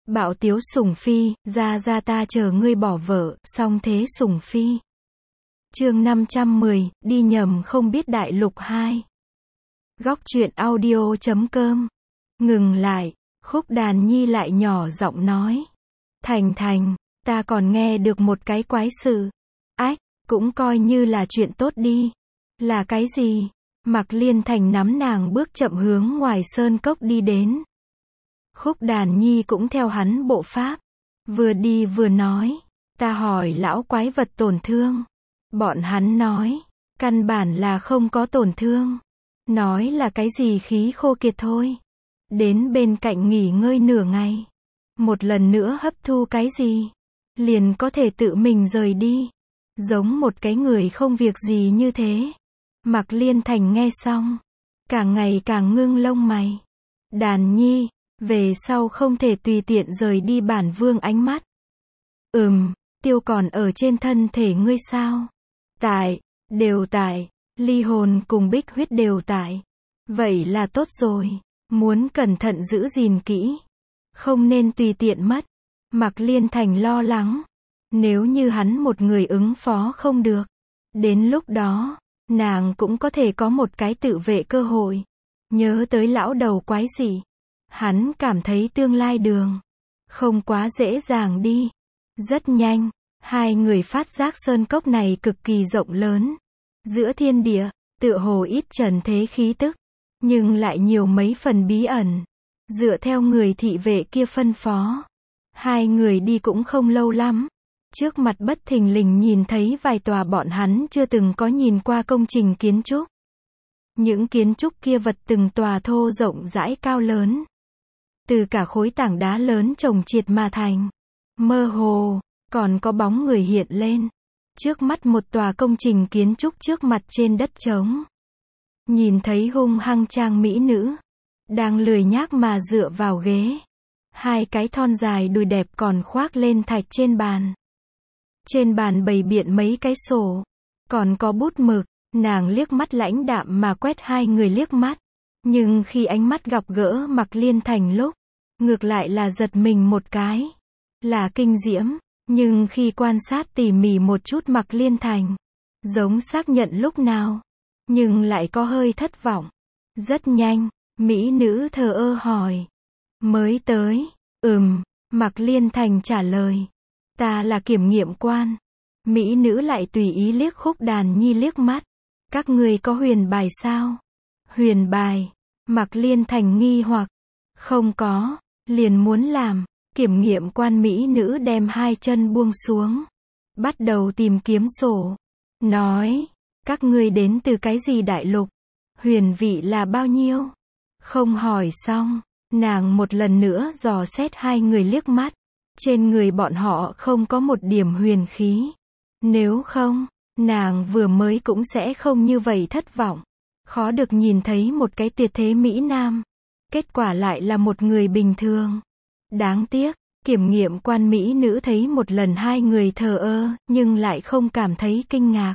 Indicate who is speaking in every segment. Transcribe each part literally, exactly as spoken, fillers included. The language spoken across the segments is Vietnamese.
Speaker 1: Bạo tiếu sủng phi, ra ra ta chờ ngươi bỏ vợ, song thế sủng phi. Chương năm trăm mười, đi nhầm không biết đại lục hai. Góc truyện audio chấm com. Ngừng lại, Khúc Đàn Nhi lại nhỏ giọng nói. Thành Thành, ta còn nghe được một cái quái sự. Ách, cũng coi như là chuyện tốt đi. Là cái gì? Mạc Liên Thành nắm nàng bước chậm hướng ngoài sơn cốc đi đến. Khúc Đàn Nhi cũng theo hắn bộ pháp. Vừa đi vừa nói. Ta hỏi lão quái vật tổn thương. Bọn hắn nói. Căn bản là không có tổn thương. Nói là cái gì khí khô kiệt thôi. Đến bên cạnh nghỉ ngơi nửa ngày. Một lần nữa hấp thu cái gì. Liền có thể tự mình rời đi. Giống một cái người không việc gì như thế. Mạc Liên Thành nghe xong. Càng ngày càng ngưng lông mày. Đàn Nhi. Về sau không thể tùy tiện rời đi bản vương ánh mắt. Ừm, tiêu còn ở trên thân thể ngươi sao? Tại, đều tại, ly hồn cùng bích huyết đều tại. Vậy là tốt rồi, muốn cẩn thận giữ gìn kỹ. Không nên tùy tiện mất. Mạc Liên Thành lo lắng. Nếu như hắn một người ứng phó không được. Đến lúc đó, nàng cũng có thể có một cái tự vệ cơ hội. Nhớ tới lão đầu quái gì. Hắn cảm thấy tương lai đường không quá dễ dàng đi. Rất nhanh, hai người phát giác sơn cốc này cực kỳ rộng lớn. Giữa thiên địa, tựa hồ ít trần thế khí tức, nhưng lại nhiều mấy phần bí ẩn. Dựa theo người thị vệ kia phân phó, hai người đi cũng không lâu lắm. Trước mặt bất thình lình nhìn thấy vài tòa bọn hắn chưa từng có nhìn qua công trình kiến trúc. Những kiến trúc kia vật từng tòa thô rộng rãi cao lớn. Từ cả khối tảng đá lớn chồng triệt mà thành. Mơ hồ, còn có bóng người hiện lên. Trước mắt một tòa công trình kiến trúc trước mặt trên đất trống. Nhìn thấy hung hăng trang mỹ nữ. Đang lười nhác mà dựa vào ghế. Hai cái thon dài đùi đẹp còn khoác lên thạch trên bàn. Trên bàn bày biện mấy cái sổ. Còn có bút mực. Nàng liếc mắt lãnh đạm mà quét hai người liếc mắt. Nhưng khi ánh mắt gặp gỡ Mạc Liên Thành lúc. Ngược lại là giật mình một cái. Là kinh diễm. Nhưng khi quan sát tỉ mỉ một chút Mạc Liên Thành. Giống xác nhận lúc nào. Nhưng lại có hơi thất vọng. Rất nhanh. Mỹ nữ thờ ơ hỏi. Mới tới. Ừm. Mạc Liên Thành trả lời. Ta là kiểm nghiệm quan. Mỹ nữ lại tùy ý liếc Khúc Đàn Nhi liếc mắt. Các người có huyền bài sao? Huyền bài. Mạc Liên Thành nghi hoặc. Không có. Liền muốn làm. Kiểm nghiệm quan mỹ nữ đem hai chân buông xuống. Bắt đầu tìm kiếm sổ. Nói. Các ngươi đến từ cái gì đại lục? Huyền vị là bao nhiêu? Không hỏi xong. Nàng một lần nữa dò xét hai người liếc mắt. Trên người bọn họ không có một điểm huyền khí. Nếu không, nàng vừa mới cũng sẽ không như vậy thất vọng. Khó được nhìn thấy một cái tuyệt thế Mỹ Nam. Kết quả lại là một người bình thường. Đáng tiếc, kiểm nghiệm quan Mỹ nữ thấy một lần hai người thờ ơ, nhưng lại không cảm thấy kinh ngạc.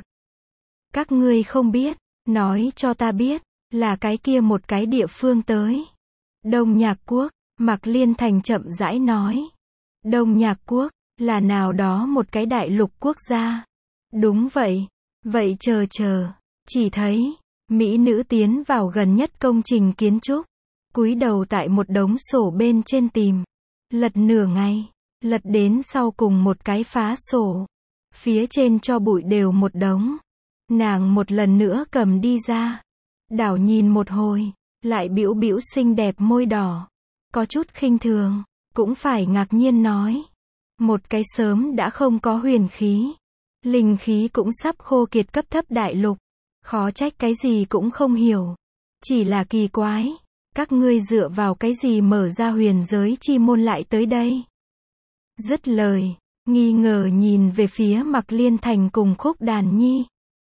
Speaker 1: Các ngươi không biết, nói cho ta biết, là cái kia một cái địa phương tới. Đông Nhạc Quốc, Mạc Liên Thành chậm rãi nói. Đông Nhạc Quốc, là nào đó một cái đại lục quốc gia. Đúng vậy. Vậy chờ chờ, chỉ thấy, Mỹ nữ tiến vào gần nhất công trình kiến trúc. Cúi đầu tại một đống sổ bên trên tìm. Lật nửa ngày, lật đến sau cùng một cái phá sổ. Phía trên cho bụi đều một đống. Nàng một lần nữa cầm đi ra. Đảo nhìn một hồi, lại bĩu bĩu xinh đẹp môi đỏ. Có chút khinh thường, cũng phải ngạc nhiên nói. Một cái sớm đã không có huyền khí. Linh khí cũng sắp khô kiệt cấp thấp đại lục. Khó trách cái gì cũng không hiểu. Chỉ là kỳ quái. Các ngươi dựa vào cái gì mở ra huyền giới chi môn lại tới đây? Dứt lời, nghi ngờ nhìn về phía Mạc Liên Thành cùng Khúc Đàn Nhi.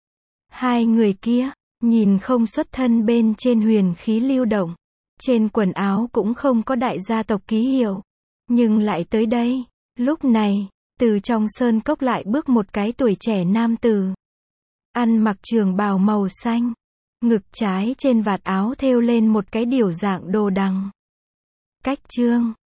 Speaker 1: Hai người kia, nhìn không xuất thân bên trên huyền khí lưu động. Trên quần áo cũng không có đại gia tộc ký hiệu. Nhưng lại tới đây. Lúc này, từ trong sơn cốc lại bước một cái tuổi trẻ nam tử. Ăn mặc trường bào màu xanh. Ngực trái trên vạt áo thêu lên một cái điểu dạng đồ đằng. Cách chương.